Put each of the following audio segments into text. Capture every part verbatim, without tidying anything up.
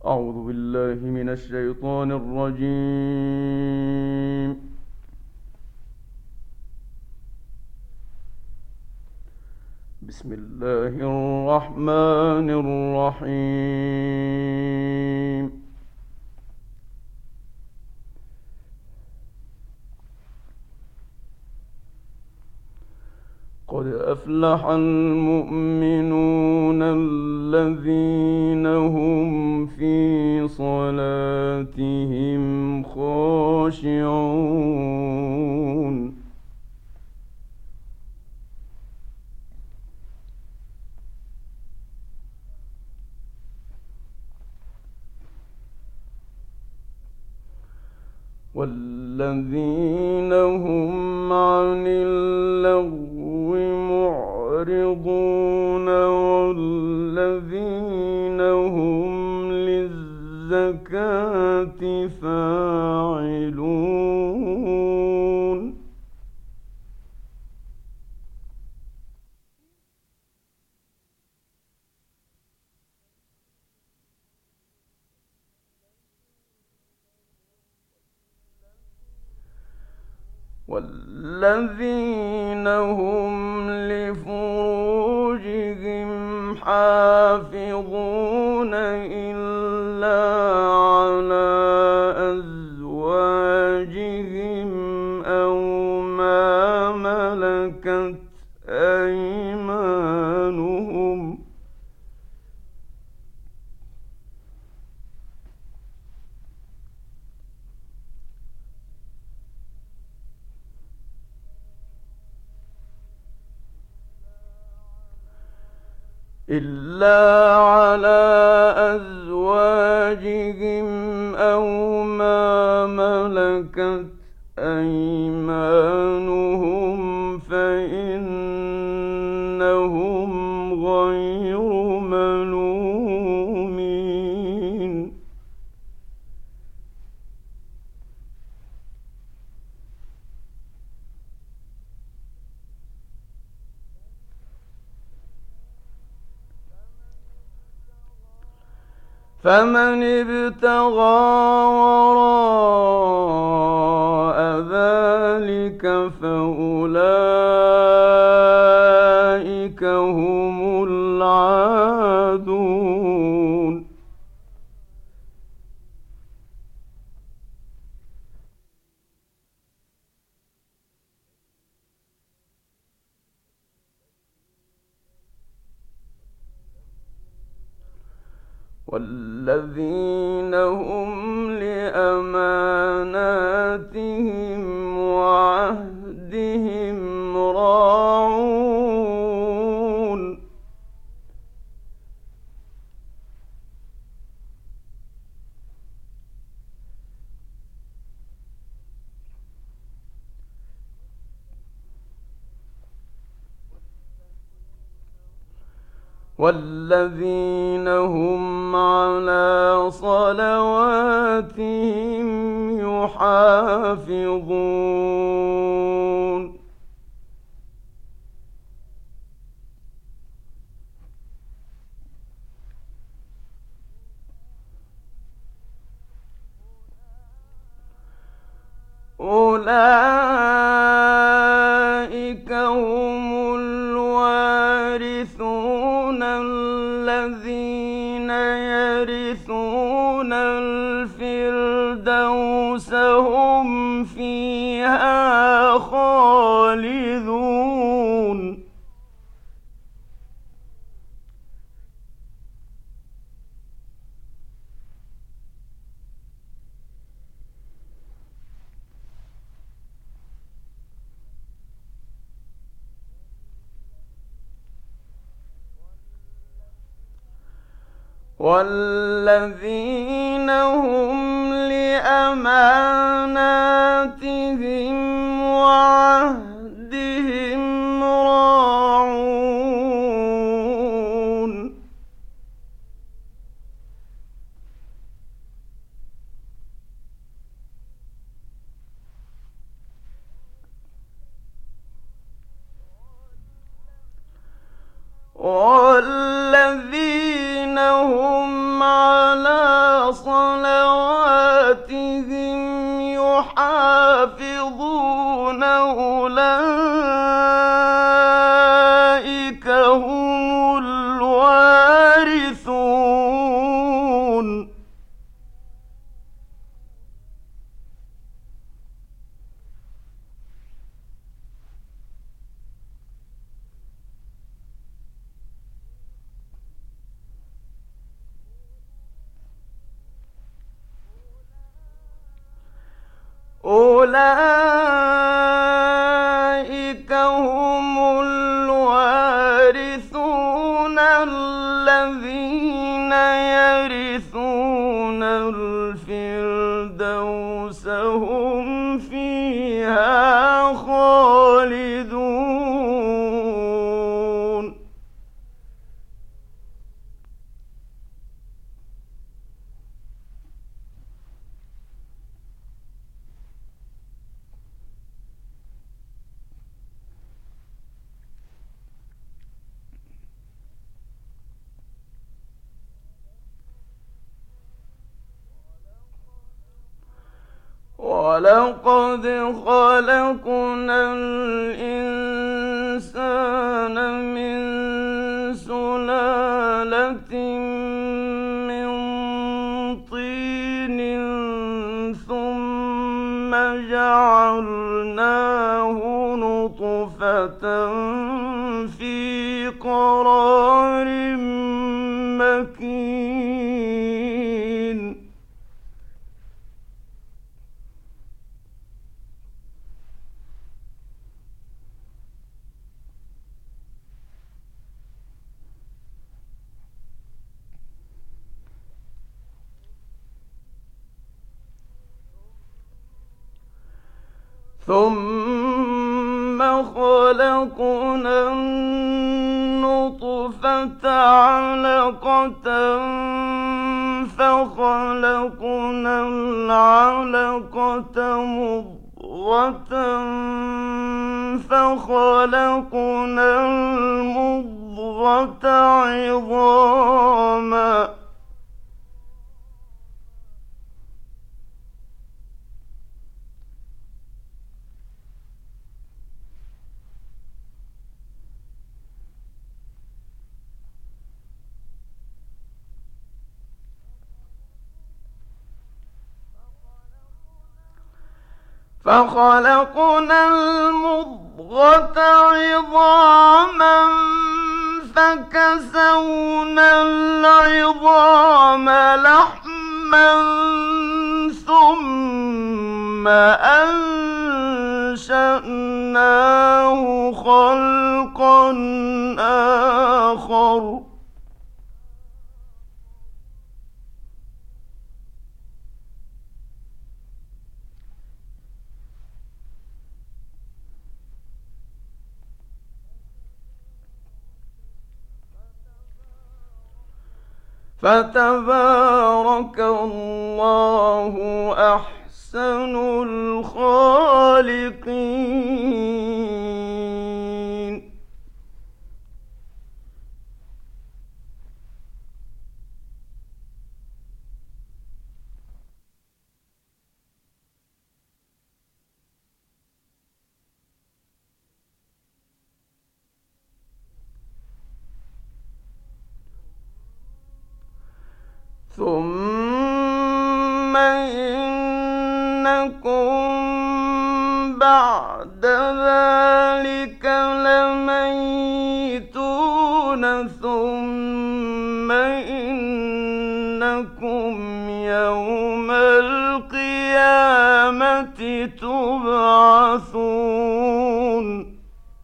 أعوذ بالله من الشيطان الرجيم. بسم الله الرحمن الرحيم. قد أفلح المؤمنون الذين هم في صلاتهم خاشعون والذين هم عن اللغو معرضون والذين هم للزكاة فاعلون والذين هم لفروجهم حافظون إلا على أزواجهم أو ما ملكت أيمانهم إلا على أزواجهم أو ما ملكت أيمانهم فإنهم غير ملومين فمن ابتغى وراء ذلك فأولئك هم العادون والذين هم لأماناتهم وعهدهم راعون والذين هم على صلواتهم يحافظون أولئك هم الوارثون الذين يرثون الفردوس هم فيها خالدون والذين هم لأماناتهم وعهدهم راعون والذين هم على الوارثون أولئك هم الوارثون الذين يرثون الفردوس هم فيها خالدون ولقد خلقنا الإنسان من سلالة من طين ثم جعلناه نطفة في قرار مكين ثم خلقنا النطفة علقة فخلقنا العلقة مضغة فخلقنا المضغة عظاما فخلقنا المضغة عظاما فكسونا العظام لحما ثم أنشأناه خلقا آخر فتبارك الله أحسن الخالقين ثم إنكم بعد ذلك لميتون ثم إنكم يوم القيامة تبعثون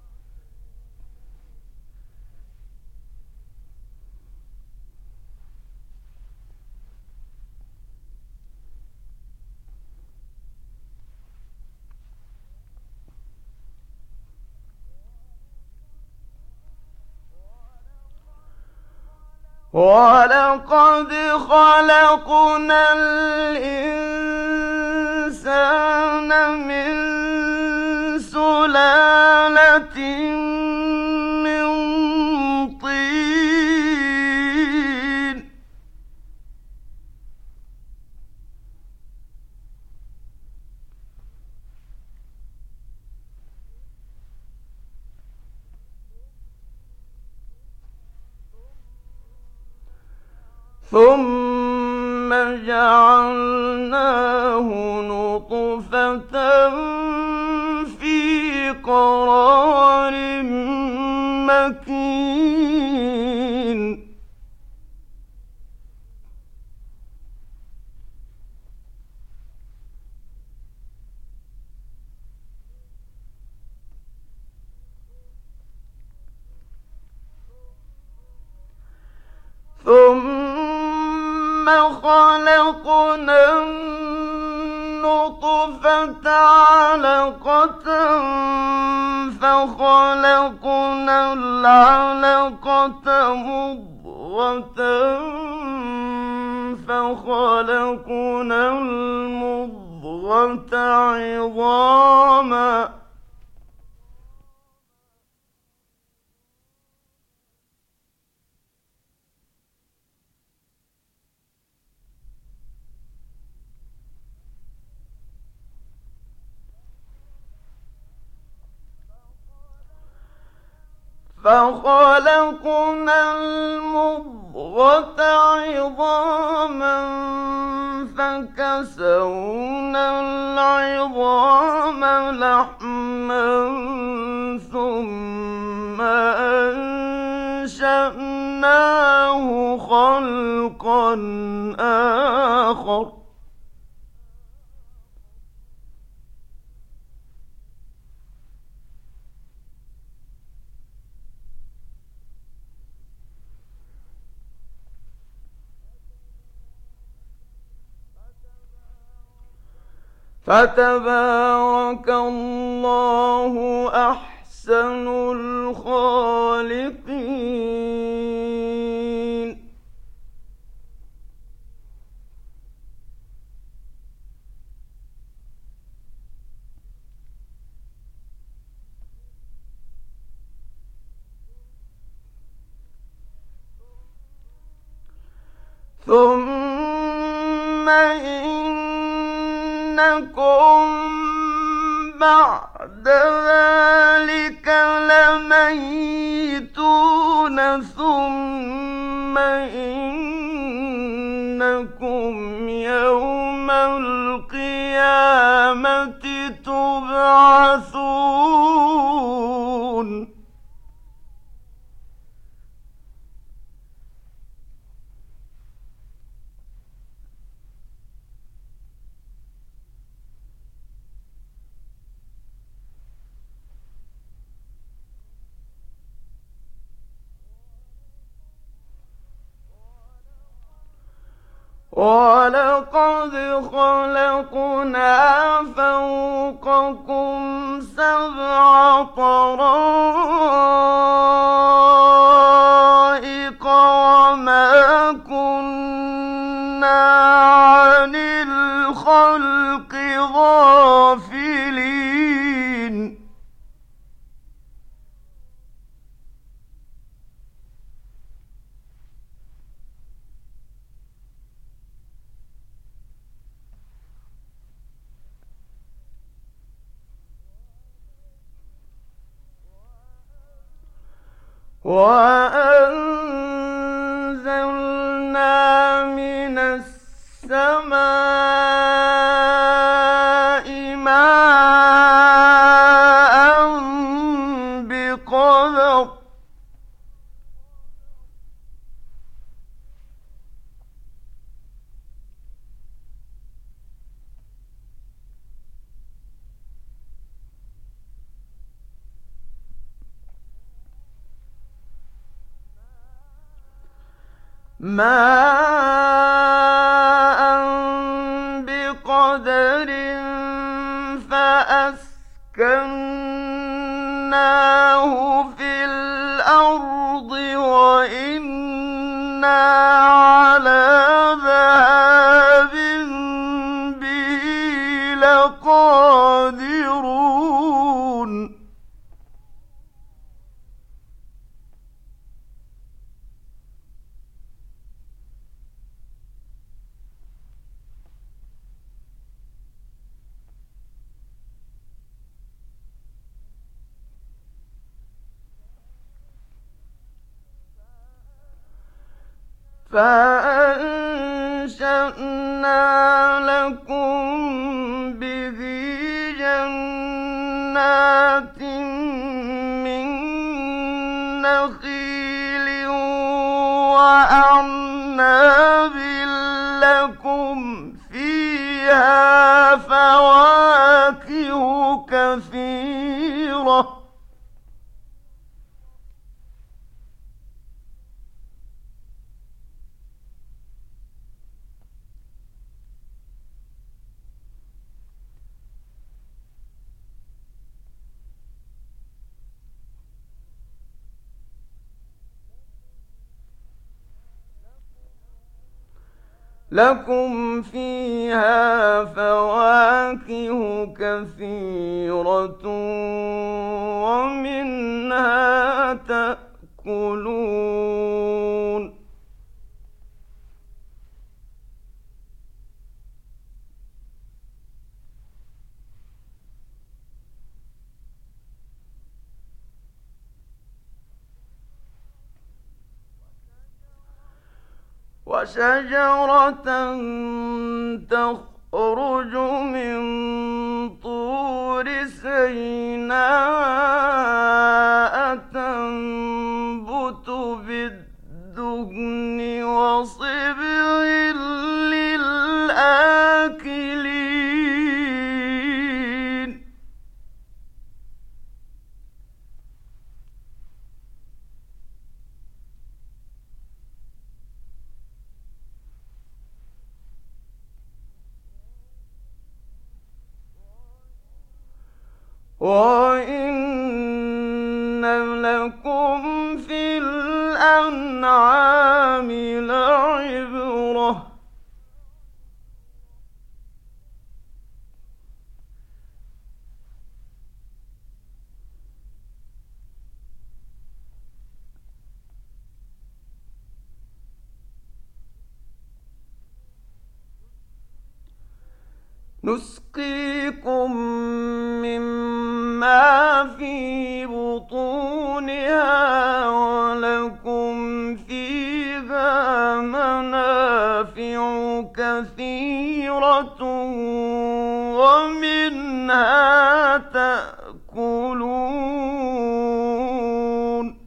ولقد خلقنا الإنسان من سلالة من طين ثم جعلناه نطفة في قرار مكين ثم خلقنا النطفة علقة فخلقنا العلقة مضغة فخلقنا المضغة عظاما فخلقنا المضغة عظاما فكسونا العظام لحما ثم أنشأناه خلقا آخر فتبارك الله أحسن الخالقين ثم إنكم بعد ذلك لميتون ثم إنكم يوم القيامة تبعثون وَلَقَدْ خَلَقْنَا فَوْقَكُمْ سَبْعَ طَرَائِقَ وَمَا كُنَّا عَنِ الْخَلْقِ غَافِلِينَ وَأَنزَلْنَا مِنَ السَّمَاءِ مَاءً بِقَدَرٍ مَاءً بِقَدَرٍ فَأَسْكَنَّاهُ فِي الْأَرْضِ وَإِنَّا عَلَىٰ ذَهَابٍ بِهِ لَقَادِرُونَ فَأَنجَيْنَاهُ لكم به جنات من نخيل وأعناب لكم فيها فواكه كثيرة لكم فيها فواكه كثيرة ومنها تأكلون وشجرة تخرج من طور سيناء تنبت بالدهن وصبغ للآكلين وَإِنَّ لَكُمْ فِي الْأَنْعَامِ لَعِبْرَةً نسقيكم مما في بطونها ولكم فيها منافع كثيرة ومنها تأكلون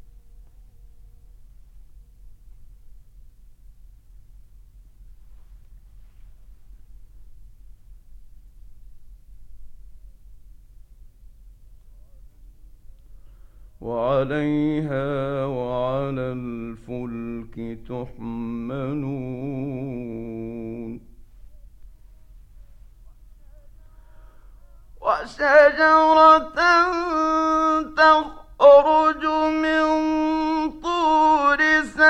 وعليها وعلى الفلك تحملون وشجرة تخرج من طور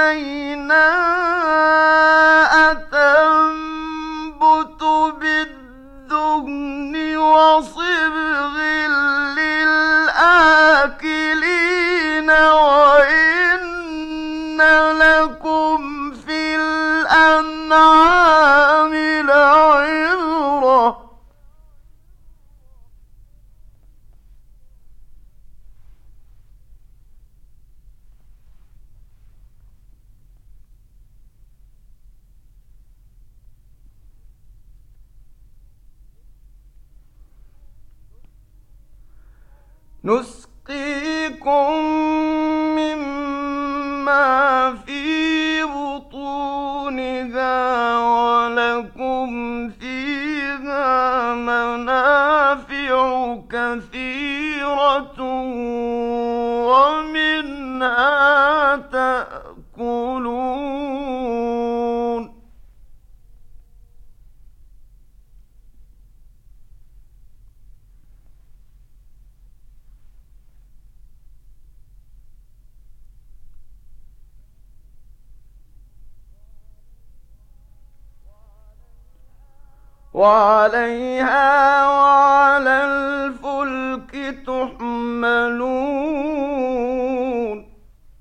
سيناء تنبت بالدهن وصبغ للآكلين وإن لكم في الأنعام لعبرة نسقيكم مما في بطونها ولكم فيها منافع كثيرة ومنها تأكلون وعليها وعلى الفلك تحملون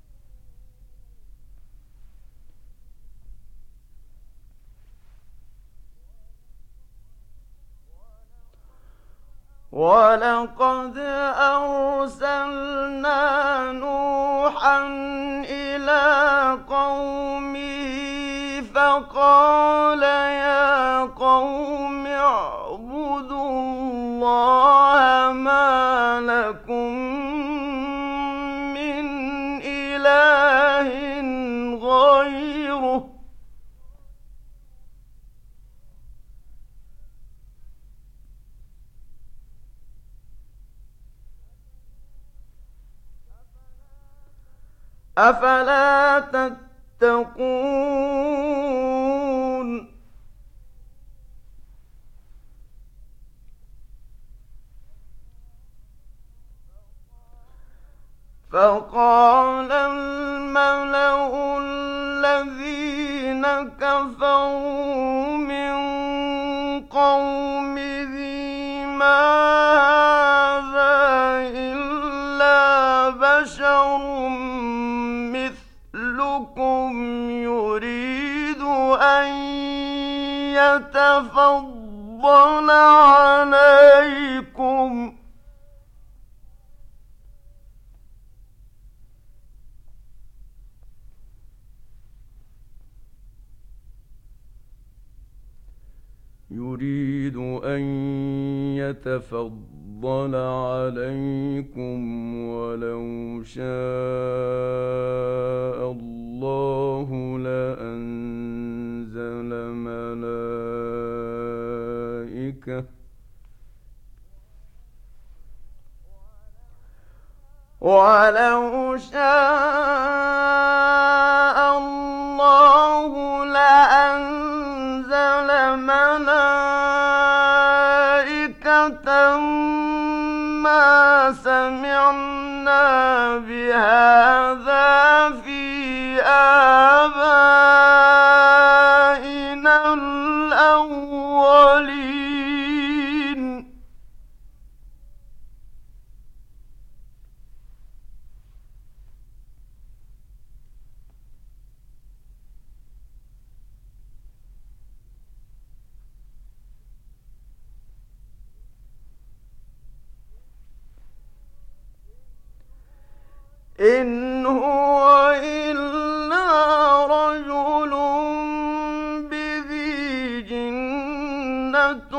ولقد أرسلنا نوحا إلى قومه فقال يا قوم اعبدوا الله ما لكم من إله غيره أفلا تتقون فقال الملأ الذين كفروا من قومه ما هذا إلا بشر مثلكم يريد أن يتفضل عليكم يريد أن يتفضل عليكم ولو شاء الله لأنزل ملائكة ولو شاء الله لأنزل ملائكة ما سمعنا بهذا في آبائنا الأولين إن هو إلا رجل به جنة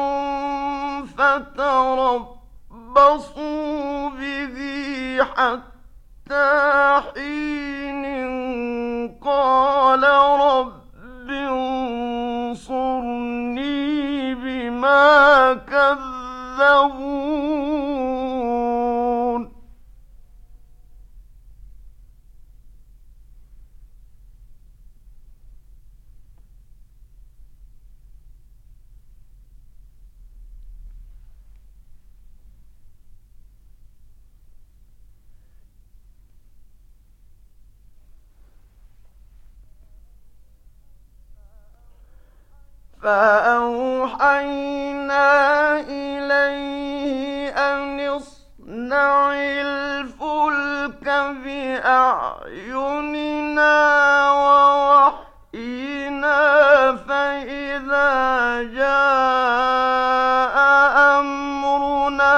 فتربصوا به حتى حين قال رب انصرني بما كذبون فأوحينا إليه أن اصنع الفلك بأعيننا ووحينا فإذا جاء أمرنا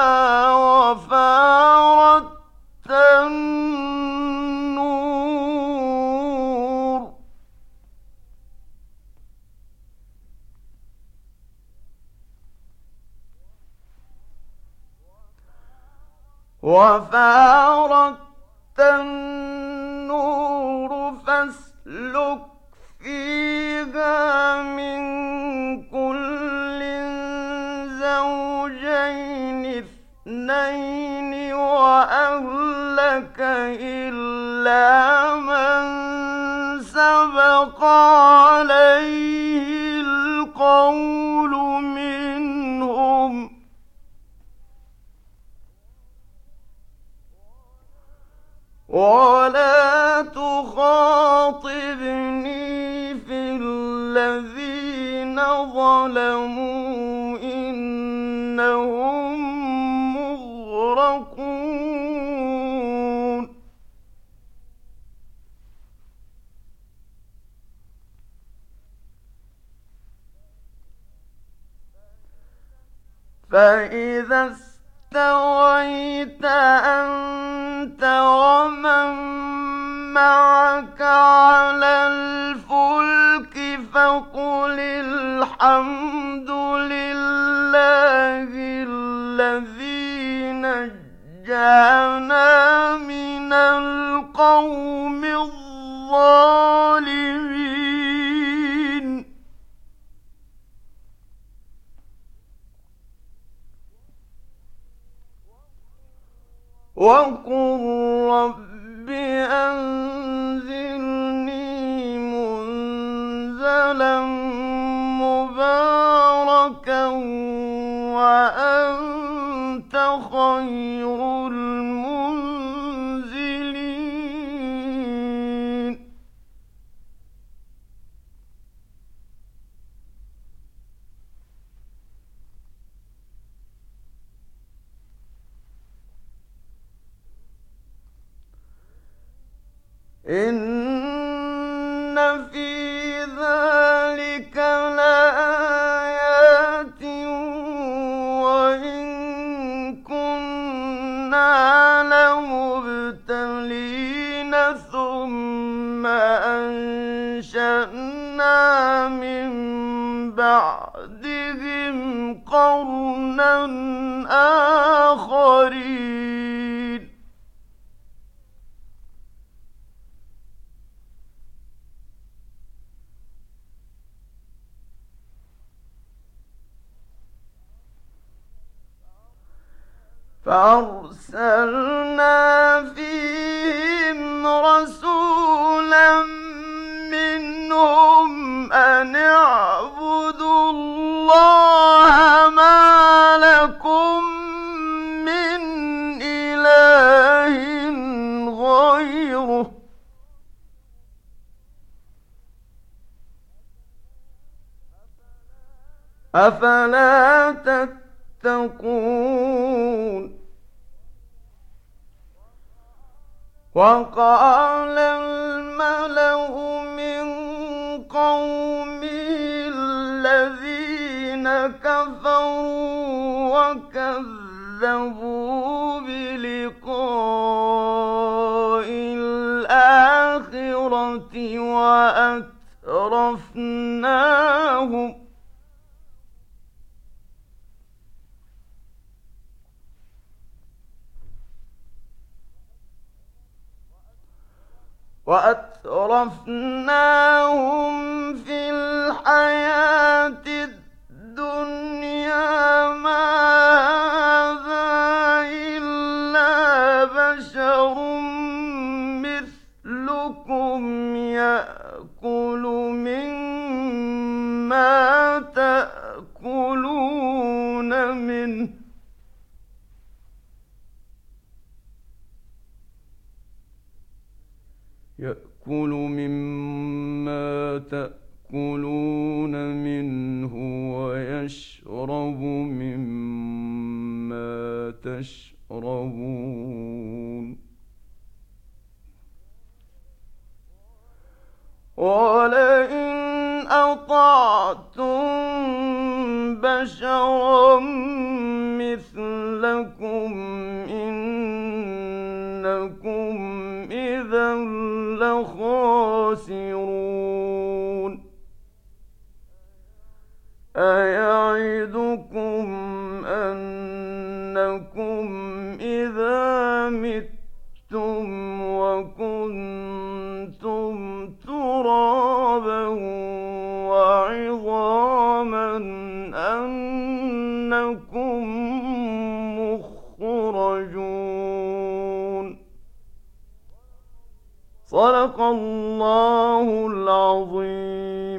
وفارت النور وفارت النور فاسلك فيها من كل زوجين اثنين وأهلك إلا من سبق عليه القول منهم ولا تخاطبني في الذين ظلموا إنهم مغرقون فإذا استويت أنت ومن معك على الفلك فقل الحمد لله الذي نجانا من القوم الظالمين وقل رب أنزلني منزلا مباركا وأنت خير المنزلين إن في ذلك لآيات وإن كنا لمبتلين ثم أنشأنا من بعدهم قرنا آخرين فأرسلنا فيهم رسولا منهم أن اعبدوا الله ما لكم من إله غيره أفلا تتقون وقال الملأ من قومه الذين كفروا وكذبوا بلقاء الآخرة وأترفناهم وأترفناهم في الحياة الدنيا ما هذا إلا بشر مثلكم يأكل مما تأكلون منه يأكل مما تأكلون منه ويشرب مما تشربون ولئن أطعتم بشرا مثلكم إنكم إذا لخاسرون أيعدكم أنكم إذا متم وكنتم ترابا وعظاما أنكم مخرجون صدق الله العظيم.